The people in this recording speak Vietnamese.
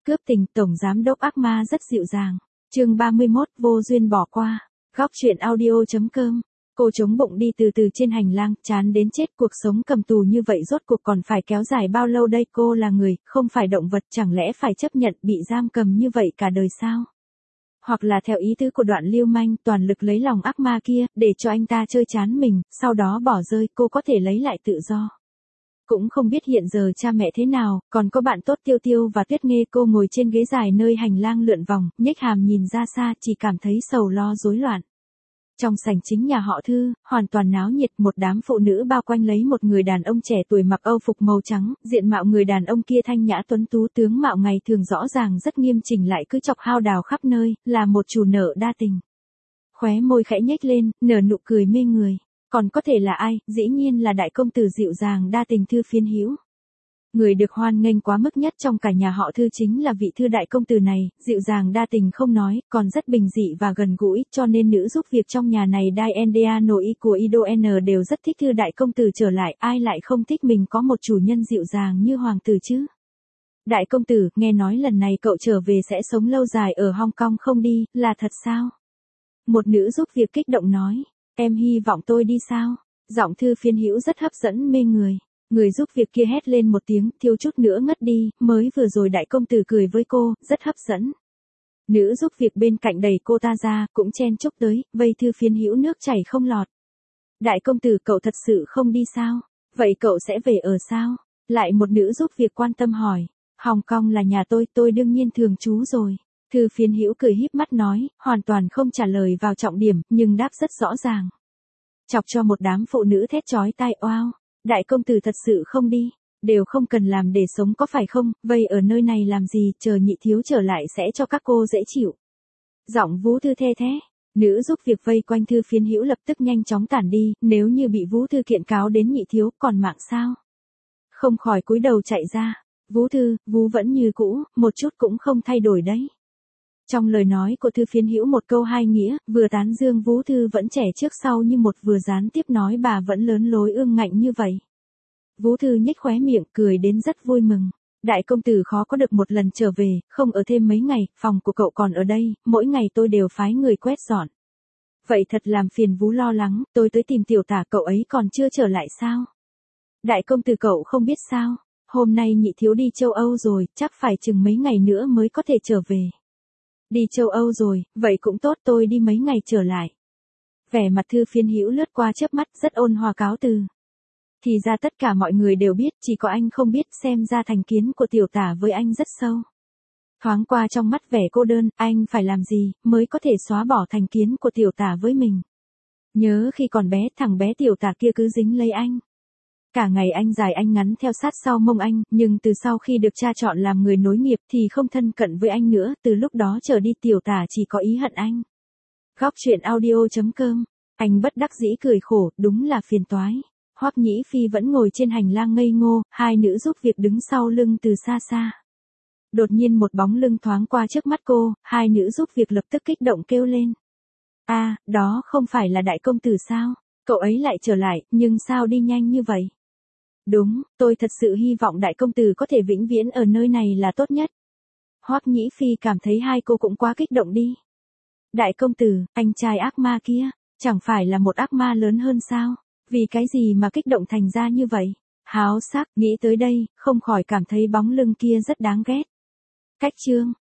Cướp tình tổng giám đốc ác ma rất dịu dàng. Chương 31, vô duyên bỏ qua. Góc truyện audio.com. Cô chống bụng đi từ từ trên hành lang, chán đến chết, cuộc sống cầm tù như vậy rốt cuộc còn phải kéo dài bao lâu đây? Cô là người, không phải động vật, chẳng lẽ phải chấp nhận bị giam cầm như vậy cả đời sao? Hoặc là theo ý tứ của Đoạn lưu manh, toàn lực lấy lòng ác ma kia, để cho anh ta chơi chán mình, sau đó bỏ rơi, cô có thể lấy lại tự do. Cũng không biết hiện giờ cha mẹ thế nào, còn có bạn tốt Tiêu Tiêu và Tuyết Nghê. Cô ngồi trên ghế dài nơi hành lang lượn vòng, nhếch hàm nhìn ra xa, chỉ cảm thấy sầu lo rối loạn. Trong sảnh chính nhà họ Thư, hoàn toàn náo nhiệt, một đám phụ nữ bao quanh lấy một người đàn ông trẻ tuổi mặc âu phục màu trắng, diện mạo người đàn ông kia thanh nhã tuấn tú, tướng mạo ngày thường rõ ràng rất nghiêm chỉnh, lại cứ chọc hao đào khắp nơi, là một chủ nợ đa tình. Khóe môi khẽ nhếch lên, nở nụ cười mê người. Còn có thể là ai? Dĩ nhiên là đại công tử dịu dàng đa tình Thư Phiến Hữu. Người được hoan nghênh quá mức nhất trong cả nhà họ Thư chính là vị Thư đại công tử này, dịu dàng đa tình không nói, còn rất bình dị và gần gũi, cho nên nữ giúp việc trong nhà này Diane nội của Ido N đều rất thích Thư đại công tử trở lại, ai lại không thích mình có một chủ nhân dịu dàng như hoàng tử chứ? Đại công tử, nghe nói lần này cậu trở về sẽ sống lâu dài ở Hong Kong không đi, là thật sao? Một nữ giúp việc kích động nói. Em hy vọng tôi đi sao? Giọng Thư Phiến Hữu rất hấp dẫn mê người. Người giúp việc kia hét lên một tiếng, thiếu chút nữa ngất đi, mới vừa rồi đại công tử cười với cô, rất hấp dẫn. Nữ giúp việc bên cạnh đẩy cô ta ra, cũng chen chúc tới, vây Thư Phiến Hữu nước chảy không lọt. Đại công tử, cậu thật sự không đi sao? Vậy cậu sẽ về ở sao? Lại một nữ giúp việc quan tâm hỏi. Hong Kong là nhà tôi đương nhiên thường trú rồi. Thư Phiến Hữu cười híp mắt nói, hoàn toàn không trả lời vào trọng điểm, nhưng đáp rất rõ ràng. Chọc cho một đám phụ nữ thét chói tai. Oao, đại công tử thật sự không đi, đều không cần làm để sống có phải không, vây ở nơi này làm gì, chờ nhị thiếu trở lại sẽ cho các cô dễ chịu. Giọng Vũ Thư the thế, nữ giúp việc vây quanh Thư Phiến Hữu lập tức nhanh chóng tản đi, nếu như bị Vũ Thư kiện cáo đến nhị thiếu, còn mạng sao? Không khỏi cúi đầu chạy ra. Vũ Thư, Vũ vẫn như cũ, một chút cũng không thay đổi đấy. Trong lời nói của Thư Phiến Hữu một câu hai nghĩa, vừa tán dương Vũ Thư vẫn trẻ trước sau như một, vừa gián tiếp nói bà vẫn lớn lối ương ngạnh như vậy. Vũ Thư nhếch khóe miệng cười đến rất vui mừng. Đại công tử khó có được một lần trở về, không ở thêm mấy ngày, phòng của cậu còn ở đây, mỗi ngày tôi đều phái người quét dọn. Vậy thật làm phiền Vũ lo lắng, tôi tới tìm tiểu tả, cậu ấy còn chưa trở lại sao? Đại công tử, cậu không biết sao, hôm nay nhị thiếu đi châu Âu rồi, chắc phải chừng mấy ngày nữa mới có thể trở về. Đi châu Âu rồi, vậy cũng tốt, tôi đi mấy ngày trở lại. Vẻ mặt Thư Phiến Hữu lướt qua chớp mắt, rất ôn hòa cáo từ. Thì ra tất cả mọi người đều biết, chỉ có anh không biết, xem ra thành kiến của tiểu tả với anh rất sâu. Thoáng qua trong mắt vẻ cô đơn, anh phải làm gì, mới có thể xóa bỏ thành kiến của tiểu tả với mình. Nhớ khi còn bé, thằng bé tiểu tả kia cứ dính lấy anh. Cả ngày anh dài anh ngắn theo sát sau mông anh, nhưng từ sau khi được cha chọn làm người nối nghiệp thì không thân cận với anh nữa, từ lúc đó trở đi tiểu tả chỉ có ý hận anh. Góc truyện audio.com. Anh bất đắc dĩ cười khổ, đúng là phiền toái. Hoắc Nhĩ Phi vẫn ngồi trên hành lang ngây ngô, hai nữ giúp việc đứng sau lưng từ xa xa. Đột nhiên một bóng lưng thoáng qua trước mắt cô, hai nữ giúp việc lập tức kích động kêu lên. Đó không phải là đại công tử sao? Cậu ấy lại trở lại, nhưng sao đi nhanh như vậy? Đúng, tôi thật sự hy vọng đại công tử có thể vĩnh viễn ở nơi này là tốt nhất. Hoắc Nhĩ Phi cảm thấy hai cô cũng quá kích động đi. Đại công tử, anh trai ác ma kia, chẳng phải là một ác ma lớn hơn sao? Vì cái gì mà kích động thành ra như vậy? Háo sắc, nghĩ tới đây, không khỏi cảm thấy bóng lưng kia rất đáng ghét. Cách chương.